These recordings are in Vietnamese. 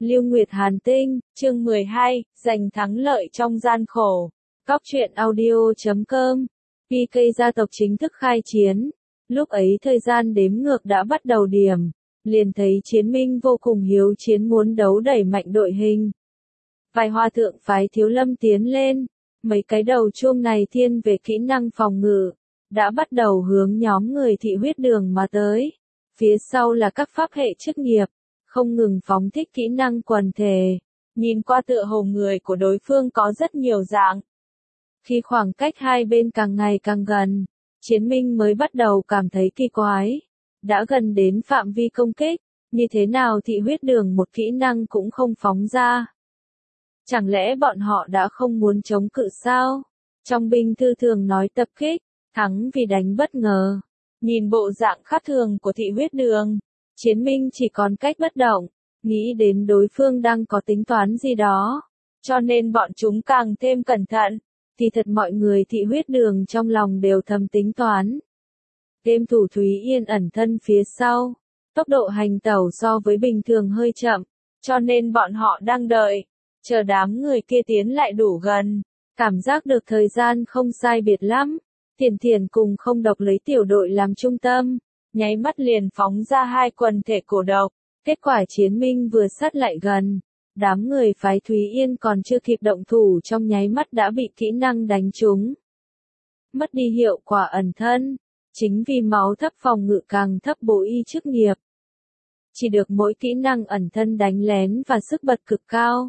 Lưu Nguyệt Hàn Tinh, chương 12, giành thắng lợi trong gian khổ. Cóc truyện audio.com. PK gia tộc chính thức khai chiến. Lúc ấy thời gian đếm ngược đã bắt đầu điểm. Liền thấy Chiến Minh vô cùng hiếu chiến muốn đấu đẩy mạnh đội hình. Vài hòa thượng phái Thiếu Lâm tiến lên. Mấy cái đầu chuông này thiên về kỹ năng phòng ngự. Đã bắt đầu hướng nhóm người thị huyết đường mà tới. Phía sau là các pháp hệ chức nghiệp. Không ngừng phóng thích kỹ năng quần thể. Nhìn qua tựa hồ người của đối phương có rất nhiều dạng. Khi khoảng cách hai bên càng ngày càng gần, Chiến Minh mới bắt đầu cảm thấy kỳ quái. Đã gần đến phạm vi công kích, như thế nào thị huyết đường một kỹ năng cũng không phóng ra. Chẳng lẽ bọn họ đã không muốn chống cự sao? Trong binh thư thường nói tập kích, thắng vì đánh bất ngờ. Nhìn bộ dạng khác thường của thị huyết đường, Chiến Minh chỉ còn cách bất động, nghĩ đến đối phương đang có tính toán gì đó, cho nên bọn chúng càng thêm cẩn thận, thì thật mọi người thị huyết đường trong lòng đều thầm tính toán. Game thủ Thúy Yên ẩn thân phía sau, tốc độ hành tẩu so với bình thường hơi chậm, cho nên bọn họ đang đợi, chờ đám người kia tiến lại đủ gần, cảm giác được thời gian không sai biệt lắm. Thiền Thiền cùng không độc lấy tiểu đội làm trung tâm, nháy mắt liền phóng ra hai quần thể cổ độc, kết quả Chiến Minh vừa sát lại gần, đám người phái Thúy Yên còn chưa kịp động thủ trong nháy mắt đã bị kỹ năng đánh trúng. Mất đi hiệu quả ẩn thân, chính vì máu thấp phòng ngự càng thấp bổ y chức nghiệp. Chỉ được mỗi kỹ năng ẩn thân đánh lén và sức bật cực cao.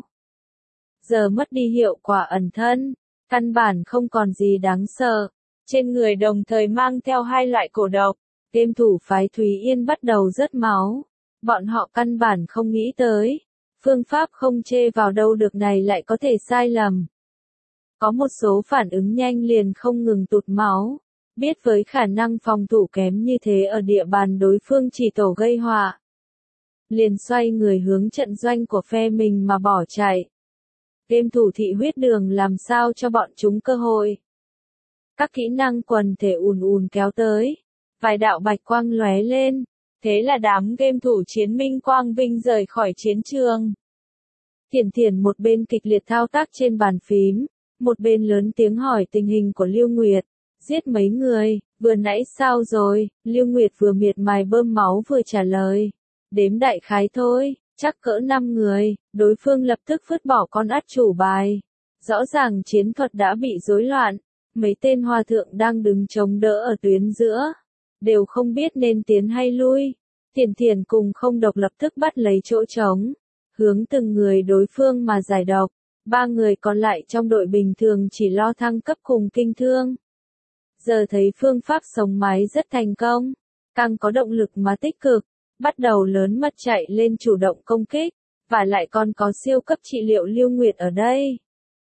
Giờ mất đi hiệu quả ẩn thân, căn bản không còn gì đáng sợ, trên người đồng thời mang theo hai loại cổ độc. Game thủ phái Thúy Yên bắt đầu rớt máu. Bọn họ căn bản không nghĩ tới. Phương pháp không chê vào đâu được này lại có thể sai lầm. Có một số phản ứng nhanh liền không ngừng tụt máu. Biết với khả năng phòng thủ kém như thế ở địa bàn đối phương chỉ tổ gây họa. Liền xoay người hướng trận doanh của phe mình mà bỏ chạy. Game thủ thị huyết đường làm sao cho bọn chúng cơ hội. Các kỹ năng quần thể ùn ùn kéo tới. Vài đạo bạch quang lóe lên, thế là đám game thủ Chiến Minh quang vinh rời khỏi chiến trường. Thiền Thiền một bên kịch liệt thao tác trên bàn phím, một bên lớn tiếng hỏi tình hình của Lưu Nguyệt, giết mấy người, vừa nãy sao rồi, Lưu Nguyệt vừa miệt mài bơm máu vừa trả lời, đếm đại khái thôi, chắc cỡ 5 người, đối phương lập tức vứt bỏ con át chủ bài. Rõ ràng chiến thuật đã bị rối loạn, mấy tên hòa thượng đang đứng chống đỡ ở tuyến giữa. Đều không biết nên tiến hay lui. Thiền Thiền cùng không độc lập tức bắt lấy chỗ trống, hướng từng người đối phương mà giải độc. 3 người còn lại trong đội bình thường chỉ lo thăng cấp cùng kinh thương. Giờ thấy phương pháp sống máy rất thành công, càng có động lực mà tích cực, bắt đầu lớn mật chạy lên chủ động công kích, và lại còn có siêu cấp trị liệu Lưu Nguyệt ở đây.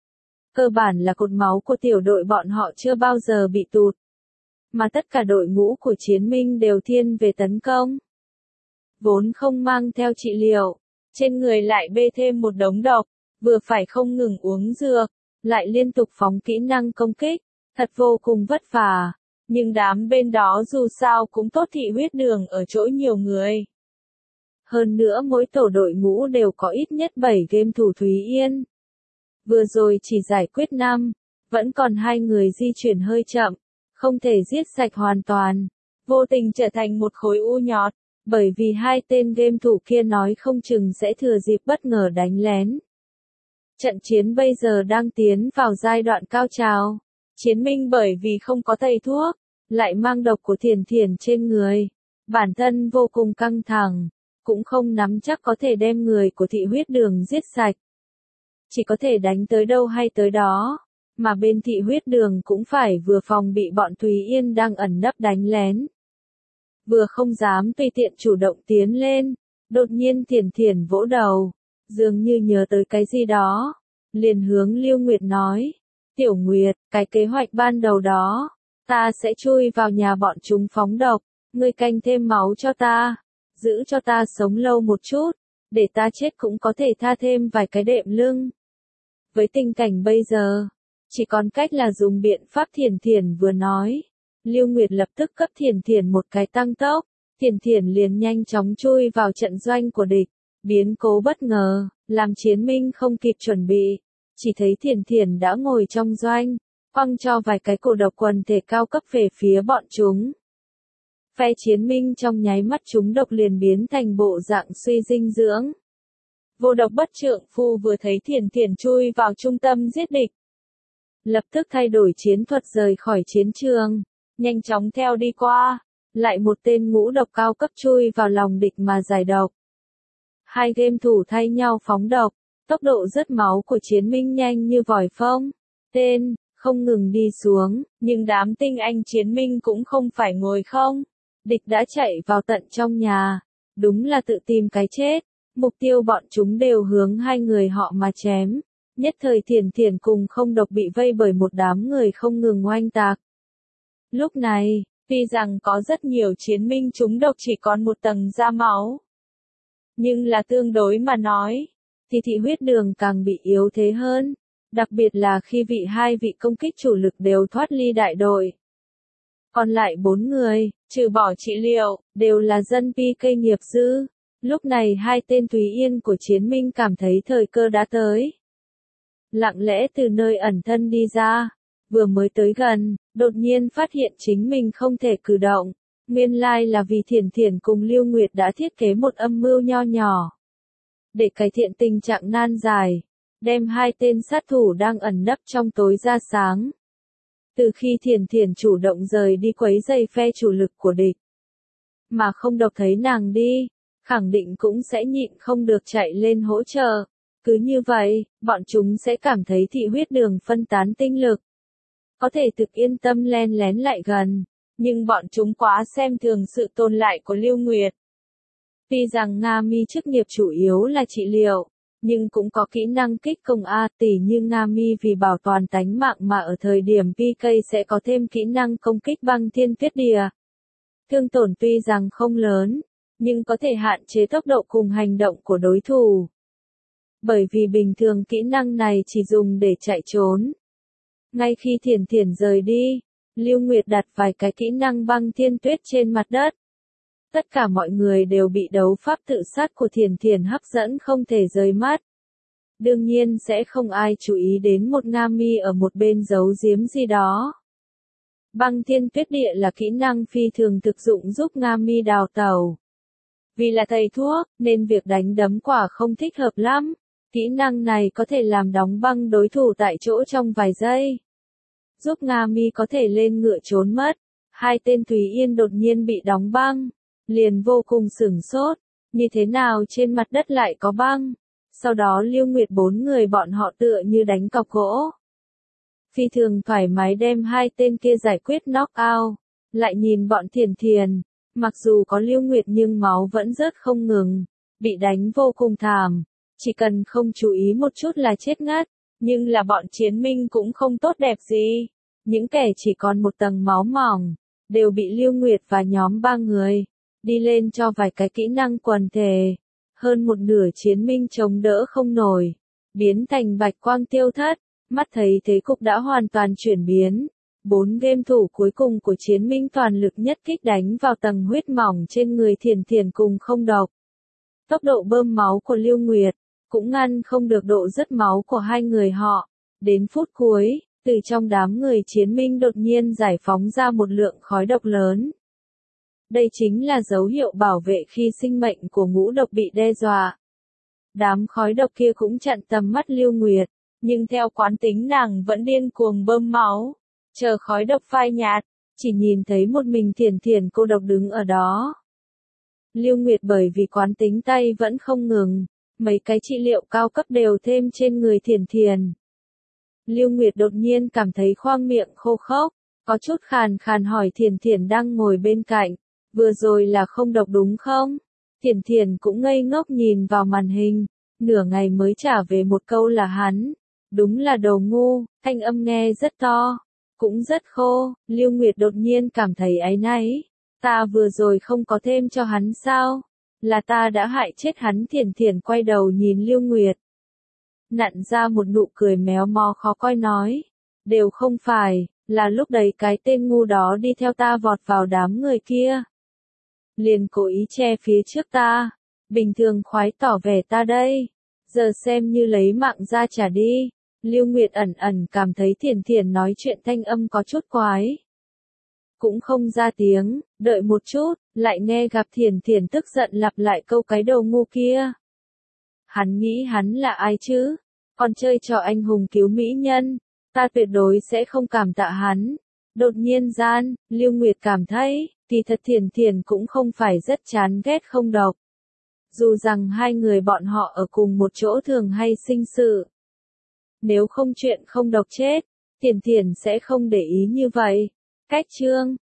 Cơ bản là cột máu của tiểu đội bọn họ chưa bao giờ bị tụt. Mà tất cả đội ngũ của Chiến Minh đều thiên về tấn công. Vốn không mang theo trị liệu, trên người lại bê thêm một đống độc, vừa phải không ngừng uống dược, lại liên tục phóng kỹ năng công kích, thật vô cùng vất vả. Nhưng đám bên đó dù sao cũng tốt thị huyết đường ở chỗ nhiều người. Hơn nữa mỗi tổ đội ngũ đều có ít nhất 7 game thủ Thúy Yên. Vừa rồi chỉ giải quyết 5, vẫn còn 2 người di chuyển hơi chậm. Không thể giết sạch hoàn toàn, vô tình trở thành một khối u nhọt, bởi vì hai tên game thủ kia nói không chừng sẽ thừa dịp bất ngờ đánh lén. Trận chiến bây giờ đang tiến vào giai đoạn cao trào, Chiến Minh bởi vì không có thầy thuốc, lại mang độc của Thiền Thiền trên người, bản thân vô cùng căng thẳng, cũng không nắm chắc có thể đem người của thị huyết đường giết sạch. Chỉ có thể đánh tới đâu hay tới đó. Mà bên thị huyết đường cũng phải vừa phòng bị bọn Thúy Yên đang ẩn nấp đánh lén. Vừa không dám tùy tiện chủ động tiến lên, đột nhiên Thiền Thiền vỗ đầu, dường như nhớ tới cái gì đó, liền hướng Lưu Nguyệt nói, Tiểu Nguyệt, cái kế hoạch ban đầu đó, ta sẽ chui vào nhà bọn chúng phóng độc, ngươi canh thêm máu cho ta, giữ cho ta sống lâu một chút, để ta chết cũng có thể tha thêm vài cái đệm lưng. Với tình cảnh bây giờ, chỉ còn cách là dùng biện pháp Thiền Thiền vừa nói. Lưu Nguyệt lập tức cấp Thiền Thiền một cái tăng tốc, Thiền Thiền liền nhanh chóng chui vào trận doanh của địch, Biến cố bất ngờ, làm Chiến Minh không kịp chuẩn bị. Chỉ thấy Thiền Thiền đã ngồi trong doanh, quăng cho vài cái cổ độc quần thể cao cấp về phía bọn chúng. Phe Chiến Minh trong nháy mắt chúng độc liền biến thành bộ dạng suy dinh dưỡng. Vô độc bất trượng phu vừa thấy Thiền Thiền chui vào trung tâm giết địch. Lập tức thay đổi chiến thuật rời khỏi chiến trường, nhanh chóng theo đi qua, lại một tên ngũ độc cao cấp chui vào lòng địch mà giải độc. Hai game thủ thay nhau phóng độc, tốc độ rớt máu của Chiến Minh nhanh như vòi phông. Tên, không ngừng đi xuống, nhưng đám tinh anh Chiến Minh cũng không phải ngồi không. Địch đã chạy vào tận trong nhà, đúng là tự tìm cái chết. Mục tiêu bọn chúng đều hướng hai người họ mà chém. Nhất thời Thiền Thiền cùng không độc bị vây bởi một đám người không ngừng oanh tạc. Lúc này, tuy rằng có rất nhiều Chiến Minh chúng độc chỉ còn một tầng da máu. Nhưng là tương đối mà nói, thì thị huyết đường càng bị yếu thế hơn. Đặc biệt là khi hai vị công kích chủ lực đều thoát ly đại đội. Còn lại 4 người, trừ bỏ trị liệu, đều là dân PK nghiệp dư. Lúc này hai tên Tùy Yên của Chiến Minh cảm thấy thời cơ đã tới. Lặng lẽ từ nơi ẩn thân đi ra, vừa mới tới gần, đột nhiên phát hiện chính mình không thể cử động. Nguyên lai là vì Thiền Thiền cùng Lưu Nguyệt đã thiết kế một âm mưu nho nhỏ. Để cải thiện tình trạng nan giải, đem hai tên sát thủ đang ẩn nấp trong tối ra sáng. Từ khi Thiền Thiền chủ động rời đi quấy rầy phe chủ lực của địch, mà không độc thấy nàng đi, khẳng định cũng sẽ nhịn không được chạy lên hỗ trợ. Cứ như vậy, bọn chúng sẽ cảm thấy thị huyết đường phân tán tinh lực. Có thể thực yên tâm len lén lại gần, nhưng bọn chúng quá xem thường sự tồn lại của Lưu Nguyệt. Tuy rằng Nga Mi chức nghiệp chủ yếu là trị liệu, nhưng cũng có kỹ năng kích công A tỷ như Nga Mi vì bảo toàn tánh mạng mà ở thời điểm PK sẽ có thêm kỹ năng công kích băng thiên tuyết địa. Thương tổn tuy rằng không lớn, nhưng có thể hạn chế tốc độ cùng hành động của đối thủ. Bởi vì bình thường kỹ năng này chỉ dùng để chạy trốn. Ngay khi Thiền Thiền rời đi, Lưu Nguyệt đặt vài cái kỹ năng băng thiên tuyết trên mặt đất. Tất cả mọi người đều bị đấu pháp tự sát của Thiền Thiền hấp dẫn không thể rời mắt. Đương nhiên sẽ không ai chú ý đến một Nga Mi ở một bên giấu giếm gì đó. Băng thiên tuyết địa là kỹ năng phi thường thực dụng giúp Nga Mi đào tẩu. Vì là thầy thuốc, nên việc đánh đấm quả không thích hợp lắm. Kỹ năng này có thể làm đóng băng đối thủ tại chỗ trong vài giây. Giúp Nga Mi có thể lên ngựa trốn mất. Hai tên Tùy Yên đột nhiên bị đóng băng. Liền vô cùng sửng sốt. Như thế nào trên mặt đất lại có băng? Sau đó Lưu Nguyệt 4 người bọn họ tựa như đánh cọc gỗ. Phi thường thoải mái đem hai tên kia giải quyết knock out. Lại nhìn bọn Thiền Thiền. Mặc dù có Lưu Nguyệt nhưng máu vẫn rớt không ngừng. Bị đánh vô cùng thảm. Chỉ cần không chú ý một chút là chết ngắt. Nhưng là bọn Chiến Minh cũng không tốt đẹp gì. Những kẻ chỉ còn một tầng máu mỏng. Đều bị Lưu Nguyệt và nhóm 3 người đi lên cho vài cái kỹ năng quần thể. Hơn một nửa Chiến Minh chống đỡ không nổi. Biến thành bạch quang tiêu thất. Mắt thấy thế cục đã hoàn toàn chuyển biến. 4 game thủ cuối cùng của Chiến Minh toàn lực nhất kích đánh vào tầng huyết mỏng trên người Thiền Thiền cùng không độc. Tốc độ bơm máu của Lưu Nguyệt cũng ngăn không được độ rớt máu của hai người họ. Đến phút cuối, từ trong đám người Chiến Minh đột nhiên giải phóng ra một lượng khói độc lớn. Đây chính là dấu hiệu bảo vệ khi sinh mệnh của ngũ độc bị đe dọa. Đám khói độc kia cũng chặn tầm mắt Lưu Nguyệt, nhưng theo quán tính nàng vẫn điên cuồng bơm máu. Chờ khói độc phai nhạt, chỉ nhìn thấy một mình Thiền Thiền cô độc đứng ở đó. Lưu Nguyệt bởi vì quán tính tay vẫn không ngừng, mấy cái trị liệu cao cấp đều thêm trên người Thiền Thiền. Lưu Nguyệt đột nhiên cảm thấy khoang miệng khô khốc, có chút khàn khàn hỏi Thiền Thiền đang ngồi bên cạnh, vừa rồi là không độc đúng không? Thiền Thiền cũng ngây ngốc nhìn vào màn hình, nửa ngày mới trả về một câu là hắn. Đúng là đồ ngu, thanh âm nghe rất to, cũng rất khô. Lưu Nguyệt đột nhiên cảm thấy áy náy. Ta vừa rồi không có thêm cho hắn sao? Là ta đã hại chết hắn. Thiền Thiền quay đầu nhìn Lưu Nguyệt. Nặn ra một nụ cười méo mó khó coi nói. Đều không phải, là lúc đấy cái tên ngu đó đi theo ta vọt vào đám người kia. Liền cố ý che phía trước ta. Bình thường khoái tỏ vẻ ta đây. Giờ xem như lấy mạng ra trả đi. Lưu Nguyệt ẩn ẩn cảm thấy Thiển Thiển nói chuyện thanh âm có chút quái. Cũng không ra tiếng, đợi một chút, lại nghe gặp Thiển Thiển tức giận lặp lại câu cái đầu ngu kia. Hắn nghĩ hắn là ai chứ? Còn chơi trò anh hùng cứu mỹ nhân, ta tuyệt đối sẽ không cảm tạ hắn. Đột nhiên gian, Lưu Nguyệt cảm thấy, kỳ thật Thiển Thiển cũng không phải rất chán ghét không độc. Dù rằng hai người bọn họ ở cùng một chỗ thường hay sinh sự. Nếu không chuyện không độc chết, Thiển Thiển sẽ không để ý như vậy. Cách chương